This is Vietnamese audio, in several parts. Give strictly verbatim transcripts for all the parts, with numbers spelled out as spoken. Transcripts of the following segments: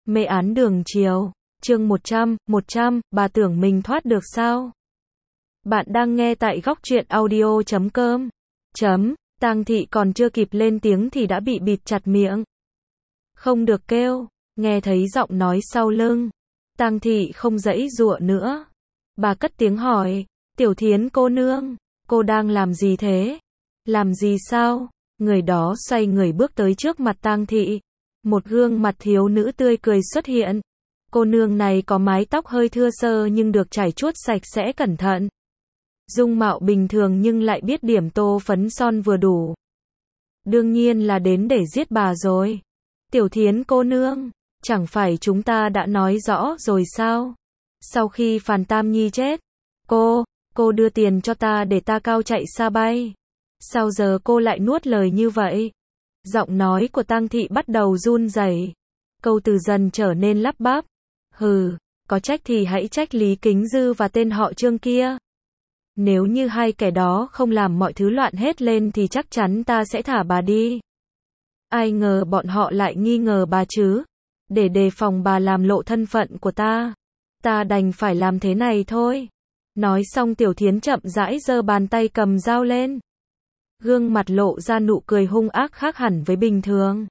Mê án đường chiều, chương một trăm, một trăm, bà tưởng mình thoát được sao? Bạn đang nghe tại góc truyện audio chấm com. Chấm, Tang Thị còn chưa kịp lên tiếng thì đã bị bịt chặt miệng. Không được kêu, nghe thấy giọng nói sau lưng. Tang Thị không giãy giụa nữa. Bà cất tiếng hỏi, Tiểu Thiến cô nương, cô đang làm gì thế? Làm gì sao? Người đó xoay người bước tới trước mặt Tang Thị. Một gương mặt thiếu nữ tươi cười xuất hiện. Cô nương này có mái tóc hơi thưa sơ nhưng được chải chuốt sạch sẽ cẩn thận. Dung mạo bình thường nhưng lại biết điểm tô phấn son vừa đủ. Đương nhiên là đến để giết bà rồi. Tiểu Thiến cô nương, chẳng phải chúng ta đã nói rõ rồi sao? Sau khi Phàn Tam Nhi chết, cô, cô đưa tiền cho ta để ta cao chạy xa bay. Sao giờ cô lại nuốt lời như vậy? Giọng nói của Tang Thị bắt đầu run rẩy. Câu từ dần trở nên lắp bắp. Hừ, có trách thì hãy trách Lý Kính Dư và tên họ Trương kia. Nếu như hai kẻ đó không làm mọi thứ loạn hết lên thì chắc chắn ta sẽ thả bà đi. Ai ngờ bọn họ lại nghi ngờ bà chứ. Để đề phòng bà làm lộ thân phận của ta, ta đành phải làm thế này thôi. Nói xong Tiểu Thiến chậm rãi giơ bàn tay cầm dao lên. Gương mặt lộ ra nụ cười hung ác khác hẳn với bình thường.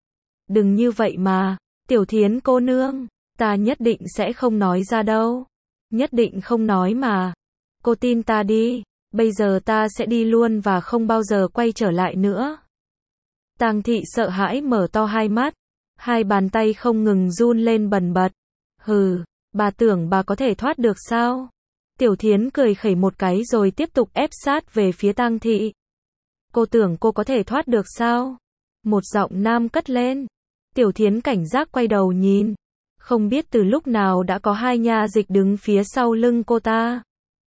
Đừng như vậy mà, Tiểu Thiến cô nương, ta nhất định sẽ không nói ra đâu. Nhất định không nói mà. Cô tin ta đi, bây giờ ta sẽ đi luôn và không bao giờ quay trở lại nữa. Tang Thị sợ hãi mở to hai mắt, hai bàn tay không ngừng run lên bần bật. Hừ, bà tưởng bà có thể thoát được sao? Tiểu Thiến cười khẩy một cái rồi tiếp tục ép sát về phía Tang Thị. Cô tưởng cô có thể thoát được sao? Một giọng nam cất lên. Tiểu Thiến cảnh giác quay đầu nhìn. Không biết từ lúc nào đã có hai nha dịch đứng phía sau lưng cô ta.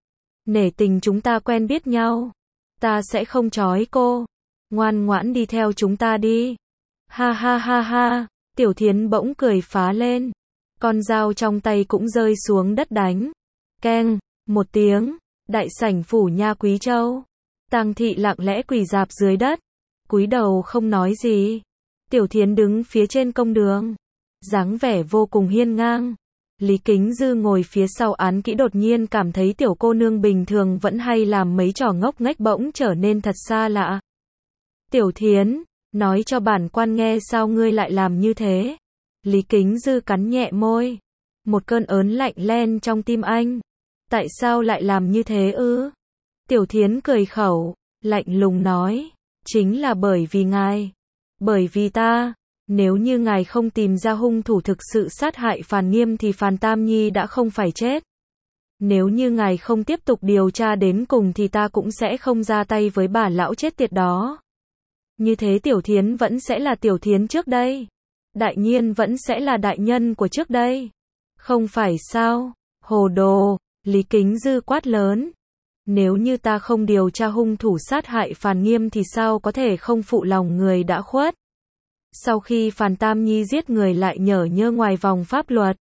Nể tình chúng ta quen biết nhau, ta sẽ không trói cô. Ngoan ngoãn đi theo chúng ta đi. Ha ha ha ha, Tiểu Thiến bỗng cười phá lên. Con dao trong tay cũng rơi xuống đất đánh. Keng, một tiếng, đại sảnh phủ nha Quý Châu. Tang Thị lặng lẽ quỳ rạp dưới đất, cúi đầu không nói gì. Tiểu Thiến đứng phía trên công đường, dáng vẻ vô cùng hiên ngang. Lý Kính Dư ngồi phía sau án kỹ đột nhiên cảm thấy tiểu cô nương bình thường vẫn hay làm mấy trò ngốc nghếch bỗng trở nên thật xa lạ. Tiểu Thiến, nói cho bản quan nghe sao ngươi lại làm như thế? Lý Kính Dư cắn nhẹ môi. Một cơn ớn lạnh len trong tim anh. Tại sao lại làm như thế ư? Tiểu Thiến cười khẩu, lạnh lùng nói. Chính là bởi vì ngài. Bởi vì ta. Nếu như ngài không tìm ra hung thủ thực sự sát hại Phàn Nghiêm thì Phàn Tam Nhi đã không phải chết. Nếu như ngài không tiếp tục điều tra đến cùng thì ta cũng sẽ không ra tay với bà lão chết tiệt đó. Như thế Tiểu Thiến vẫn sẽ là Tiểu Thiến trước đây. Đại Nhiên vẫn sẽ là đại nhân của trước đây. Không phải sao? Hồ đồ, Lý Kính Dư quát lớn. Nếu như ta không điều tra hung thủ sát hại Phàn Nghiêm thì sao có thể không phụ lòng người đã khuất? Sau khi Phàn Tam Nhi giết người lại nhở nhơ ngoài vòng pháp luật.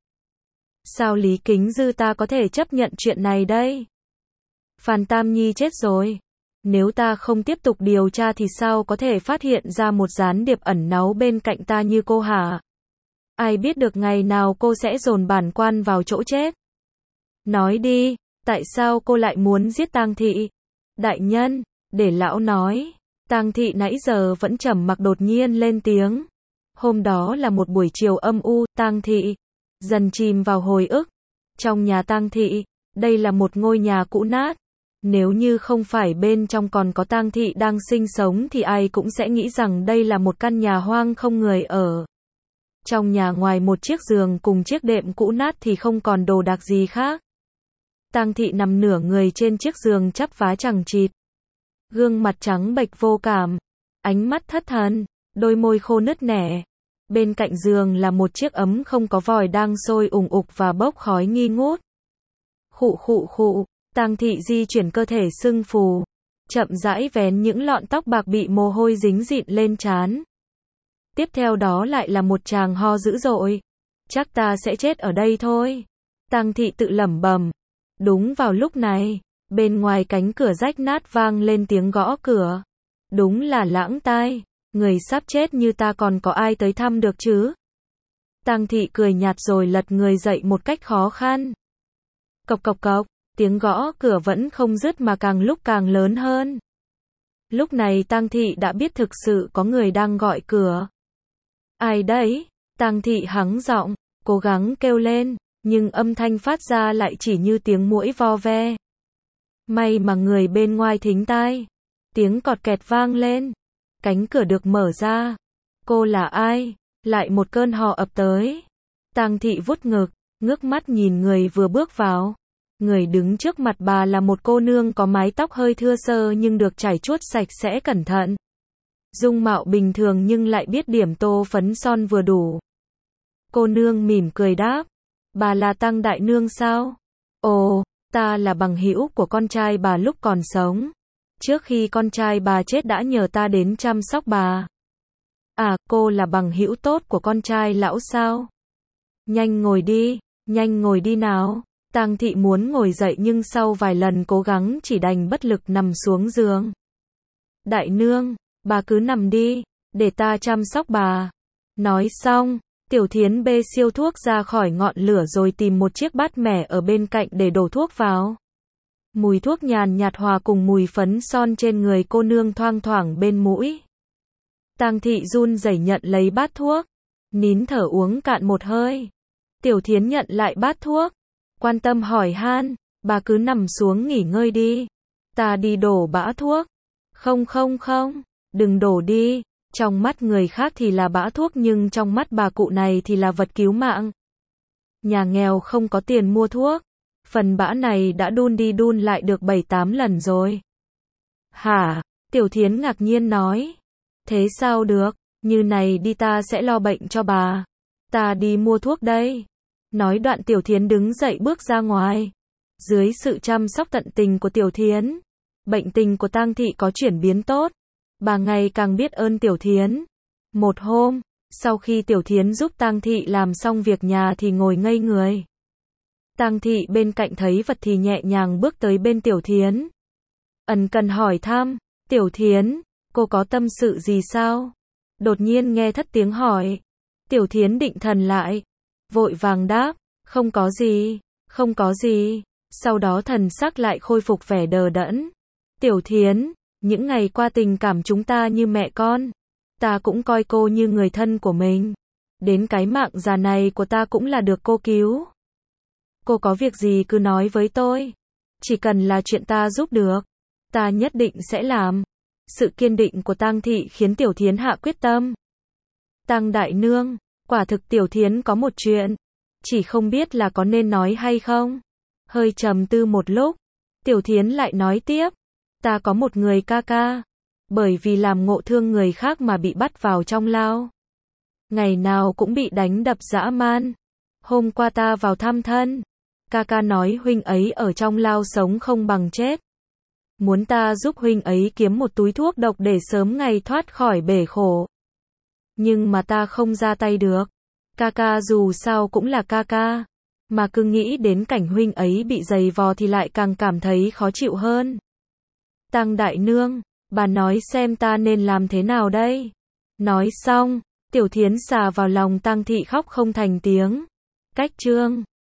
Sao Lý Kính Dư ta có thể chấp nhận chuyện này đây? Phàn Tam Nhi chết rồi. Nếu ta không tiếp tục điều tra thì sao có thể phát hiện ra một gián điệp ẩn náu bên cạnh ta như cô hả? Ai biết được ngày nào cô sẽ dồn bản quan vào chỗ chết? Nói đi, tại sao cô lại muốn giết Tang Thị? Đại nhân, để lão nói. Tang Thị nãy giờ vẫn trầm mặc đột nhiên lên tiếng. Hôm đó là một buổi chiều âm u, Tang Thị dần chìm vào hồi ức. Trong nhà Tang Thị, đây là một ngôi nhà cũ nát. Nếu như không phải bên trong còn có Tang Thị đang sinh sống thì ai cũng sẽ nghĩ rằng đây là một căn nhà hoang không người ở. Trong nhà ngoài một chiếc giường cùng chiếc đệm cũ nát thì không còn đồ đạc gì khác. Tang Thị nằm nửa người trên chiếc giường chắp vá chằng chịt. Gương mặt trắng bệch vô cảm, ánh mắt thất thần, đôi môi khô nứt nẻ. Bên cạnh giường là một chiếc ấm không có vòi đang sôi ùng ục và bốc khói nghi ngút. Khụ khụ khụ, Tang Thị di chuyển cơ thể sưng phù, chậm rãi vén những lọn tóc bạc bị mồ hôi dính dịn lên trán. Tiếp theo đó lại là một tràng ho dữ dội. Chắc ta sẽ chết ở đây thôi. Tang Thị tự lẩm bẩm. Đúng vào lúc này, bên ngoài cánh cửa rách nát vang lên tiếng gõ cửa. Đúng là lãng tai. Người sắp chết như ta còn có ai tới thăm được chứ? Tang thị cười nhạt rồi lật người dậy một cách khó khăn. Cộc cộc cộc, tiếng gõ cửa vẫn không dứt mà càng lúc càng lớn hơn. Lúc này Tang thị đã biết thực sự có người đang gọi cửa. Ai đấy? Tang thị hắng giọng, cố gắng kêu lên, nhưng âm thanh phát ra lại chỉ như tiếng muỗi vo ve. May mà người bên ngoài thính tai. Tiếng cọt kẹt vang lên. Cánh cửa được mở ra. Cô là ai? Lại một cơn ho ập tới. Tang thị vuốt ngực, ngước mắt nhìn người vừa bước vào. Người đứng trước mặt bà là một cô nương có mái tóc hơi thưa sơ nhưng được chải chuốt sạch sẽ cẩn thận. Dung mạo bình thường nhưng lại biết điểm tô phấn son vừa đủ. Cô nương mỉm cười đáp. Bà là Tang đại nương sao? Ồ, ta là bằng hữu của con trai bà lúc còn sống. Trước khi con trai bà chết đã nhờ ta đến chăm sóc bà. À, cô là bằng hữu tốt của con trai lão sao? Nhanh ngồi đi, nhanh ngồi đi nào. Tang thị muốn ngồi dậy nhưng sau vài lần cố gắng chỉ đành bất lực nằm xuống giường. Đại nương, bà cứ nằm đi, để ta chăm sóc bà. Nói xong, Tiểu Thiến bê siêu thuốc ra khỏi ngọn lửa rồi tìm một chiếc bát mẻ ở bên cạnh để đổ thuốc vào. Mùi thuốc nhàn nhạt hòa cùng mùi phấn son trên người cô nương thoang thoảng bên mũi. Tang thị run rẩy nhận lấy bát thuốc, nín thở uống cạn một hơi. Tiểu Thiến nhận lại bát thuốc, quan tâm hỏi han, bà cứ nằm xuống nghỉ ngơi đi. Ta đi đổ bã thuốc. Không không không, đừng đổ đi. Trong mắt người khác thì là bã thuốc nhưng trong mắt bà cụ này thì là vật cứu mạng. Nhà nghèo không có tiền mua thuốc. Phần bã này đã đun đi đun lại được bảy tám lần rồi. Hả? Tiểu Thiến ngạc nhiên nói. Thế sao được? Như này đi ta sẽ lo bệnh cho bà. Ta đi mua thuốc đây. Nói đoạn Tiểu Thiến đứng dậy bước ra ngoài. Dưới sự chăm sóc tận tình của Tiểu Thiến, bệnh tình của Tang thị có chuyển biến tốt. Bà ngày càng biết ơn Tiểu Thiến. Một hôm, sau khi Tiểu Thiến giúp Tang thị làm xong việc nhà thì ngồi ngây người. Tang thị bên cạnh thấy vật thì nhẹ nhàng bước tới bên Tiểu Thiến. Ẩn cần hỏi thăm, Tiểu Thiến, cô có tâm sự gì sao? Đột nhiên nghe thất tiếng hỏi. Tiểu Thiến định thần lại, vội vàng đáp, không có gì, không có gì. Sau đó thần sắc lại khôi phục vẻ đờ đẫn. Tiểu Thiến, những ngày qua tình cảm chúng ta như mẹ con. Ta cũng coi cô như người thân của mình. Đến cái mạng già này của ta cũng là được cô cứu. Cô có việc gì cứ nói với tôi. Chỉ cần là chuyện ta giúp được, ta nhất định sẽ làm. Sự kiên định của Tang thị khiến Tiểu Thiến hạ quyết tâm. Tang đại nương, quả thực Tiểu Thiến có một chuyện, chỉ không biết là có nên nói hay không. Hơi trầm tư một lúc, Tiểu Thiến lại nói tiếp. Ta có một người ca ca, bởi vì làm ngộ thương người khác mà bị bắt vào trong lao. Ngày nào cũng bị đánh đập dã man. Hôm qua ta vào thăm thân, ca ca nói huynh ấy ở trong lao sống không bằng chết. Muốn ta giúp huynh ấy kiếm một túi thuốc độc để sớm ngày thoát khỏi bể khổ. Nhưng mà ta không ra tay được. Ca ca dù sao cũng là ca ca, mà cứ nghĩ đến cảnh huynh ấy bị giày vò thì lại càng cảm thấy khó chịu hơn. Tang đại nương, bà nói xem ta nên làm thế nào đây? Nói xong, Tiểu Thiến xà vào lòng Tang thị khóc không thành tiếng. Cách chương